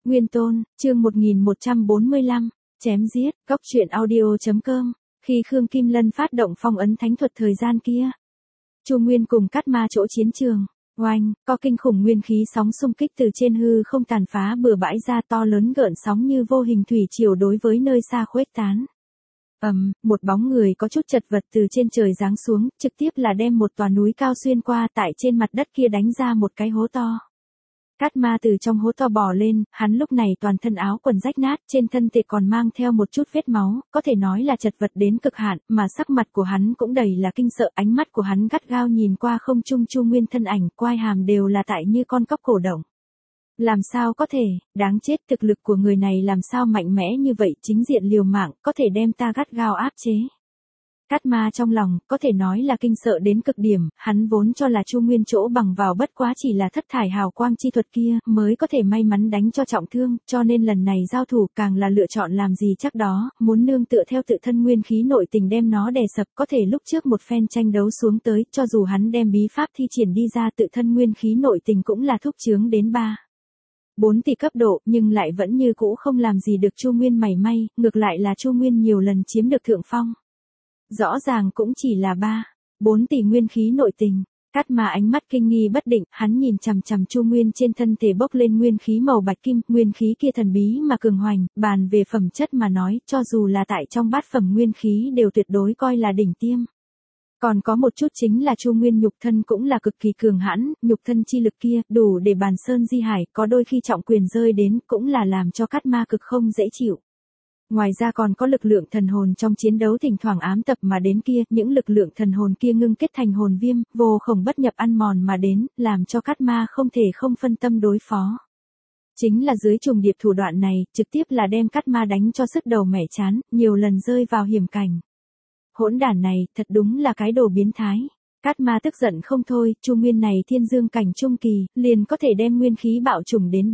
Nguyên Tôn, chương 1145, chém giết, góc truyện audio.com, khi Khương Kim Lân phát động phong ấn thánh thuật thời gian kia. Chu Nguyên cùng Cát Ma chỗ chiến trường, oanh, có kinh khủng nguyên khí sóng xung kích từ trên hư không tàn phá bừa bãi ra to lớn gợn sóng như vô hình thủy triều đối với nơi xa khuếch tán. Một bóng người có chút chật vật từ trên trời giáng xuống, trực tiếp là đem một tòa núi cao xuyên qua tại trên mặt đất kia đánh ra một cái hố to. Cát Ma từ trong hố to bò lên, hắn lúc này toàn thân áo quần rách nát, trên thân thể còn mang theo một chút vết máu, có thể nói là chật vật đến cực hạn, mà sắc mặt của hắn cũng đầy là kinh sợ, ánh mắt của hắn gắt gao nhìn qua không trung Chu Nguyên thân ảnh, quai hàm đều là tại như con cóc cổ động. Làm sao có thể, đáng chết, thực lực của người này làm sao mạnh mẽ như vậy, chính diện liều mạng, có thể đem ta gắt gao áp chế. Cát Ma trong lòng, có thể nói là kinh sợ đến cực điểm, hắn vốn cho là Chu Nguyên chỗ bằng vào bất quá chỉ là thất thải hào quang chi thuật kia, mới có thể may mắn đánh cho trọng thương, cho nên lần này giao thủ càng là lựa chọn làm gì chắc đó, muốn nương tựa theo tự thân nguyên khí nội tình đem nó đè sập, có thể lúc trước một phen tranh đấu xuống tới, cho dù hắn đem bí pháp thi triển đi ra tự thân nguyên khí nội tình cũng là thúc chướng đến 4 tỷ cấp độ, nhưng lại vẫn như cũ không làm gì được Chu Nguyên mảy may, ngược lại là Chu Nguyên nhiều lần chiếm được thượng phong. Rõ ràng cũng chỉ là 4 tỷ nguyên khí nội tình. Cát Ma ánh mắt kinh nghi bất định, hắn nhìn chằm chằm Chu Nguyên trên thân thể bốc lên nguyên khí màu bạch kim, nguyên khí kia thần bí mà cường hoành, bàn về phẩm chất mà nói, cho dù là tại trong bát phẩm nguyên khí đều tuyệt đối coi là đỉnh tiêm. Còn có một chút chính là Chu Nguyên nhục thân cũng là cực kỳ cường hãn, nhục thân chi lực kia, đủ để bàn sơn di hải, có đôi khi trọng quyền rơi đến, cũng là làm cho Cát Ma cực không dễ chịu. Ngoài ra còn có lực lượng thần hồn trong chiến đấu thỉnh thoảng ám tập mà đến kia, những lực lượng thần hồn kia ngưng kết thành hồn viêm, vô khổng bất nhập ăn mòn mà đến, làm cho Cát Ma không thể không phân tâm đối phó. Chính là dưới trùng điệp thủ đoạn này, trực tiếp là đem Cát Ma đánh cho sức đầu mẻ chán, nhiều lần rơi vào hiểm cảnh. Hỗn đản này, thật đúng là cái đồ biến thái. Cát Ma tức giận không thôi, Chu Nguyên này thiên dương cảnh trung kỳ, liền có thể đem nguyên khí bạo trùng đến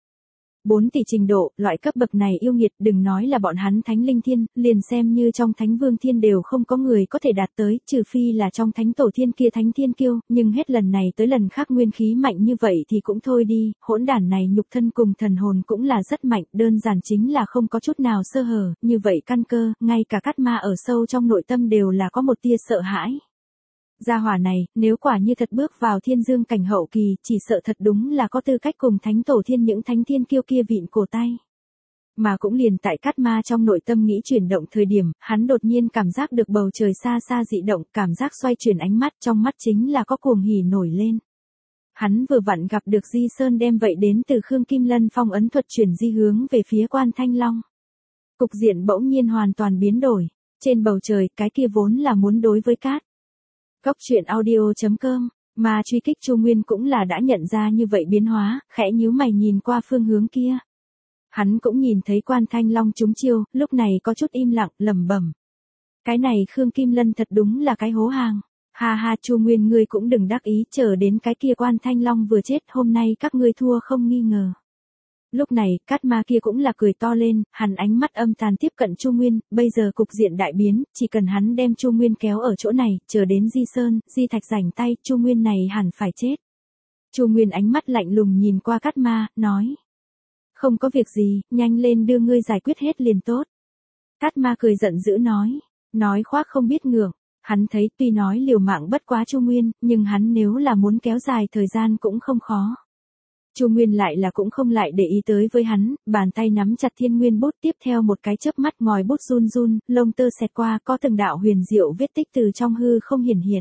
4 tỷ trình độ, loại cấp bậc này yêu nghiệt, đừng nói là bọn hắn thánh linh thiên, liền xem như trong thánh vương thiên đều không có người có thể đạt tới, trừ phi là trong thánh tổ thiên kia thánh thiên kiêu, nhưng hết lần này tới lần khác nguyên khí mạnh như vậy thì cũng thôi đi, hỗn đản này nhục thân cùng thần hồn cũng là rất mạnh, đơn giản chính là không có chút nào sơ hở, như vậy căn cơ, ngay cả Cát Ma ở sâu trong nội tâm đều là có một tia sợ hãi. Gia hỏa này, nếu quả như thật bước vào thiên dương cảnh hậu kỳ, chỉ sợ thật đúng là có tư cách cùng thánh tổ thiên những thánh thiên kiêu kia vịn cổ tay. Mà cũng liền tại Cát Ma trong nội tâm nghĩ chuyển động thời điểm, hắn đột nhiên cảm giác được bầu trời xa xa dị động, cảm giác xoay chuyển ánh mắt, trong mắt chính là có cuồng hỉ nổi lên. Hắn vừa vặn gặp được Di Sơn đem vậy đến từ Khương Kim Lân phong ấn thuật chuyển di hướng về phía Quan Thanh Long. Cục diện bỗng nhiên hoàn toàn biến đổi, trên bầu trời, cái kia vốn là muốn đối với Góc truyện audio.com, mà truy kích Chu Nguyên cũng là đã nhận ra như vậy biến hóa, khẽ nhíu mày nhìn qua phương hướng kia. Hắn cũng nhìn thấy Quan Thanh Long trúng chiêu, lúc này có chút im lặng, lẩm bẩm. Cái này Khương Kim Lân thật đúng là cái hố hàng. Ha ha, Chu Nguyên ngươi cũng đừng đắc ý, chờ đến cái kia Quan Thanh Long vừa chết, hôm nay các ngươi thua không nghi ngờ. Lúc này, Cát Ma kia cũng là cười to lên, hắn ánh mắt âm tàn tiếp cận Chu Nguyên, bây giờ cục diện đại biến, chỉ cần hắn đem Chu Nguyên kéo ở chỗ này, chờ đến Di Sơn, Di Thạch rảnh tay, Chu Nguyên này hẳn phải chết. Chu Nguyên ánh mắt lạnh lùng nhìn qua Cát Ma, nói. Không có việc gì, nhanh lên đưa ngươi giải quyết hết liền tốt. Cát Ma cười giận dữ nói khoác không biết ngượng, hắn thấy tuy nói liều mạng bất quá Chu Nguyên, nhưng hắn nếu là muốn kéo dài thời gian cũng không khó. Chu Nguyên lại là cũng không lại để ý tới với hắn, bàn tay nắm chặt thiên nguyên bút, tiếp theo một cái chớp mắt ngòi bút run run, lông tơ xẹt qua, có từng đạo huyền diệu vết tích từ trong hư không hiển hiện.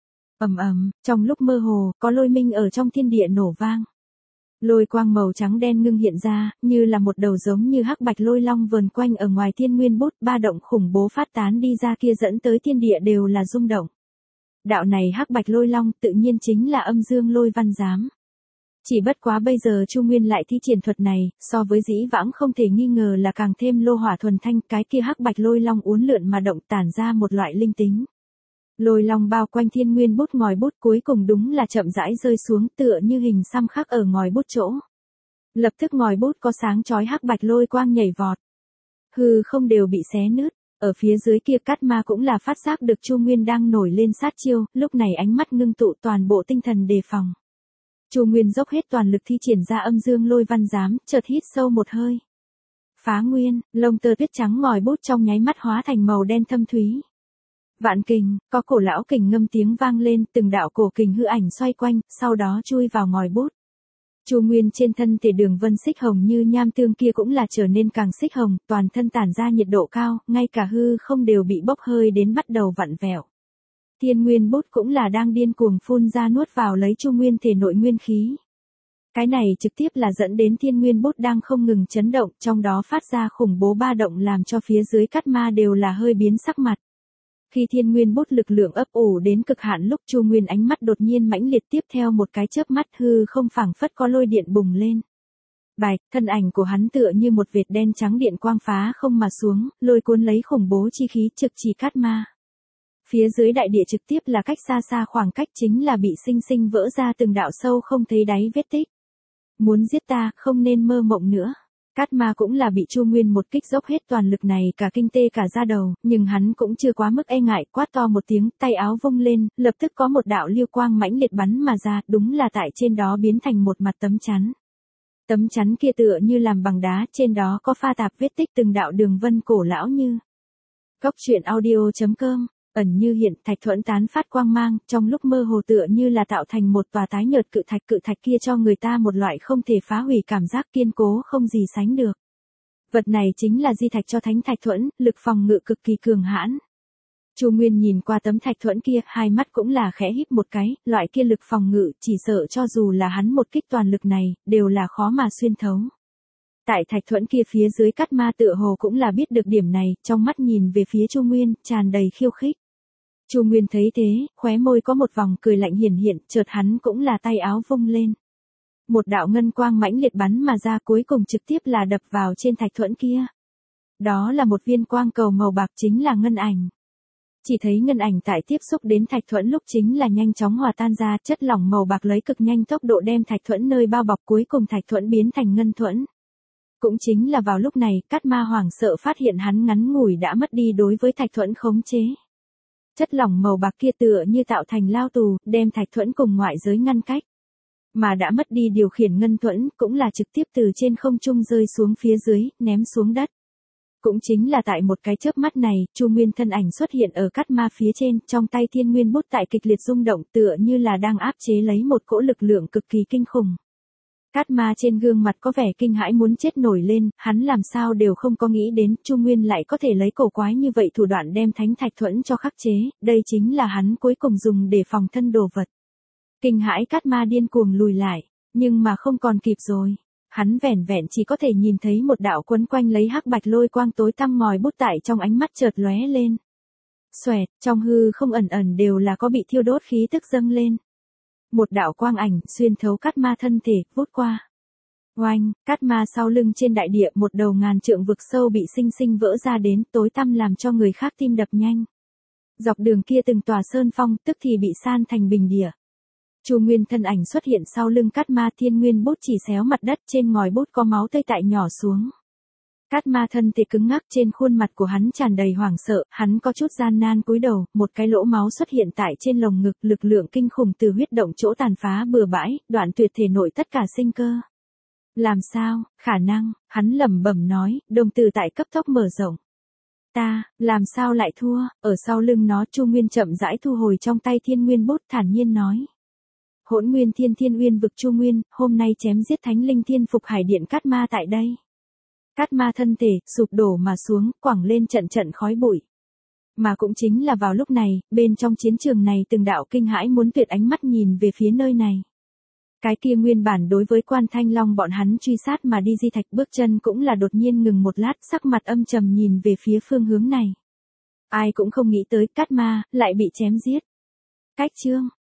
Trong lúc mơ hồ, có lôi minh ở trong thiên địa nổ vang. Lôi quang màu trắng đen ngưng hiện ra, như là một đầu giống như hắc bạch lôi long vờn quanh ở ngoài thiên nguyên bút, ba động khủng bố phát tán đi ra kia dẫn tới thiên địa đều là rung động. Đạo này hắc bạch lôi long tự nhiên chính là âm dương lôi văn giám. Chỉ bất quá bây giờ Chu Nguyên lại thi triển thuật này, so với dĩ vãng không thể nghi ngờ là càng thêm lô hỏa thuần thanh, cái kia hắc bạch lôi long uốn lượn mà động tản ra một loại linh tính. Lôi long bao quanh thiên nguyên bút ngòi bút cuối cùng đúng là chậm rãi rơi xuống tựa như hình xăm khắc ở ngòi bút chỗ. Lập tức ngòi bút có sáng chói hắc bạch lôi quang nhảy vọt. Hư không đều bị xé nứt, ở phía dưới kia Cát Ma cũng là phát giác được Chu Nguyên đang nổi lên sát chiêu, lúc này ánh mắt ngưng tụ toàn bộ tinh thần đề phòng. Chu Nguyên dốc hết toàn lực thi triển ra âm dương lôi văn giám, chợt hít sâu một hơi. Phá nguyên, lông tơ tuyết trắng ngòi bút trong nháy mắt hóa thành màu đen thâm thúy. Vạn kình, có cổ lão kình ngâm tiếng vang lên, từng đạo cổ kình hư ảnh xoay quanh, sau đó chui vào ngòi bút. Chu Nguyên trên thân thể đường vân xích hồng như nham tương kia cũng là trở nên càng xích hồng, toàn thân tản ra nhiệt độ cao, ngay cả hư không đều bị bốc hơi đến bắt đầu vặn vẹo. Thiên nguyên bút cũng là đang điên cuồng phun ra nuốt vào lấy Chu Nguyên thể nội nguyên khí. Cái này trực tiếp là dẫn đến thiên nguyên bút đang không ngừng chấn động, trong đó phát ra khủng bố ba động làm cho phía dưới Cát Ma đều là hơi biến sắc mặt. Khi thiên nguyên bút lực lượng ấp ủ đến cực hạn lúc Chu Nguyên ánh mắt đột nhiên mãnh liệt, tiếp theo một cái chớp mắt hư không phảng phất có lôi điện bùng lên. Bạch, thân ảnh của hắn tựa như một vệt đen trắng điện quang phá không mà xuống, lôi cuốn lấy khủng bố chi khí trực chỉ Cát Ma. Phía dưới đại địa trực tiếp là cách xa xa khoảng cách chính là bị sinh sinh vỡ ra từng đạo sâu không thấy đáy vết tích. Muốn giết ta, không nên mơ mộng nữa. Cát Ma cũng là bị Chu Nguyên một kích dốc hết toàn lực này cả kinh tê cả da đầu, nhưng hắn cũng chưa quá mức e ngại, quát to một tiếng, tay áo vung lên, lập tức có một đạo liêu quang mãnh liệt bắn mà ra, đúng là tại trên đó biến thành một mặt tấm chắn. Tấm chắn kia tựa như làm bằng đá, trên đó có pha tạp vết tích từng đạo đường vân cổ lão như. Cốc truyện audio.com, ẩn như hiện, thạch thuẫn tán phát quang mang, trong lúc mơ hồ tựa như là tạo thành một tòa tái nhợt cự thạch kia cho người ta một loại không thể phá hủy cảm giác kiên cố không gì sánh được. Vật này chính là di thạch cho thánh thạch thuẫn, lực phòng ngự cực kỳ cường hãn. Chu Nguyên nhìn qua tấm thạch thuẫn kia, hai mắt cũng là khẽ híp một cái, loại kia lực phòng ngự, chỉ sợ cho dù là hắn một kích toàn lực này, đều là khó mà xuyên thấu. Tại thạch thuẫn kia phía dưới Cát Ma tựa hồ cũng là biết được điểm này, trong mắt nhìn về phía Chu Nguyên, tràn đầy khiêu khích. Chu Nguyên thấy thế, khóe môi có một vòng cười lạnh hiển hiện, chợt hắn cũng là tay áo vung lên. Một đạo ngân quang mãnh liệt bắn mà ra, cuối cùng trực tiếp là đập vào trên thạch thuẫn kia. Đó là một viên quang cầu màu bạc, chính là ngân ảnh. Chỉ thấy ngân ảnh tại tiếp xúc đến thạch thuẫn lúc chính là nhanh chóng hòa tan ra, chất lỏng màu bạc lấy cực nhanh tốc độ đem thạch thuẫn nơi bao bọc, cuối cùng thạch thuẫn biến thành ngân thuẫn. Cũng chính là vào lúc này, Cát Ma hoảng sợ phát hiện hắn ngắn ngủi đã mất đi đối với thạch thuẫn khống chế. Chất lỏng màu bạc kia tựa như tạo thành lao tù, đem thạch thuẫn cùng ngoại giới ngăn cách. Mà đã mất đi điều khiển ngân thuẫn, cũng là trực tiếp từ trên không trung rơi xuống phía dưới, ném xuống đất. Cũng chính là tại một cái chớp mắt này, Chu Nguyên thân ảnh xuất hiện ở Cát Ma phía trên, trong tay thiên nguyên bút tại kịch liệt rung động, tựa như là đang áp chế lấy một cỗ lực lượng cực kỳ kinh khủng. Cát Ma trên gương mặt có vẻ kinh hãi muốn chết nổi lên, hắn làm sao đều không có nghĩ đến Chu Nguyên lại có thể lấy cổ quái như vậy thủ đoạn đem thánh thạch thuẫn cho khắc chế, đây chính là hắn cuối cùng dùng để phòng thân đồ vật. Kinh hãi Cát Ma điên cuồng lùi lại, nhưng mà không còn kịp rồi. Hắn vẻn vẹn chỉ có thể nhìn thấy một đạo quấn quanh lấy hắc bạch lôi quang tối tăm ngòi bút tại trong ánh mắt chợt lóe lên. Xoẹt, trong hư không ẩn ẩn đều là có bị thiêu đốt khí tức dâng lên. Một đạo quang ảnh xuyên thấu Cát Ma thân thể, vút qua. Oanh, Cát Ma sau lưng trên đại địa, một đầu ngàn trượng vực sâu bị sinh sinh vỡ ra đến, tối tăm làm cho người khác tim đập nhanh. Dọc đường kia từng tòa sơn phong, tức thì bị san thành bình địa. Chu Nguyên thân ảnh xuất hiện sau lưng Cát Ma, thiên nguyên bút chỉ xéo mặt đất, trên ngòi bút có máu tươi tại nhỏ xuống. Cát Ma thân thể cứng ngắc, trên khuôn mặt của hắn tràn đầy hoảng sợ, hắn có chút gian nan cúi đầu, một cái lỗ máu xuất hiện tại trên lồng ngực, lực lượng kinh khủng từ huyết động chỗ tàn phá bừa bãi, đoạn tuyệt thể nội tất cả sinh cơ. Làm sao, khả năng, hắn lẩm bẩm nói, đồng tử tại cấp tốc mở rộng. Ta, làm sao lại thua, ở sau lưng nó Chu Nguyên chậm rãi thu hồi trong tay thiên nguyên bút, thản nhiên nói. Hỗn Nguyên Thiên Thiên Uyên vực Chu Nguyên, hôm nay chém giết Thánh Linh Thiên Phục Hải Điện Cát Ma tại đây. Cát Ma thân thể, sụp đổ mà xuống, quẳng lên trận trận khói bụi. Mà cũng chính là vào lúc này, bên trong chiến trường này từng đạo kinh hãi muốn tuyệt ánh mắt nhìn về phía nơi này. Cái kia nguyên bản đối với Quan Thanh Long bọn hắn truy sát mà đi di thạch bước chân cũng là đột nhiên ngừng một lát, sắc mặt âm trầm nhìn về phía phương hướng này. Ai cũng không nghĩ tới Cát Ma lại bị chém giết. Cách chương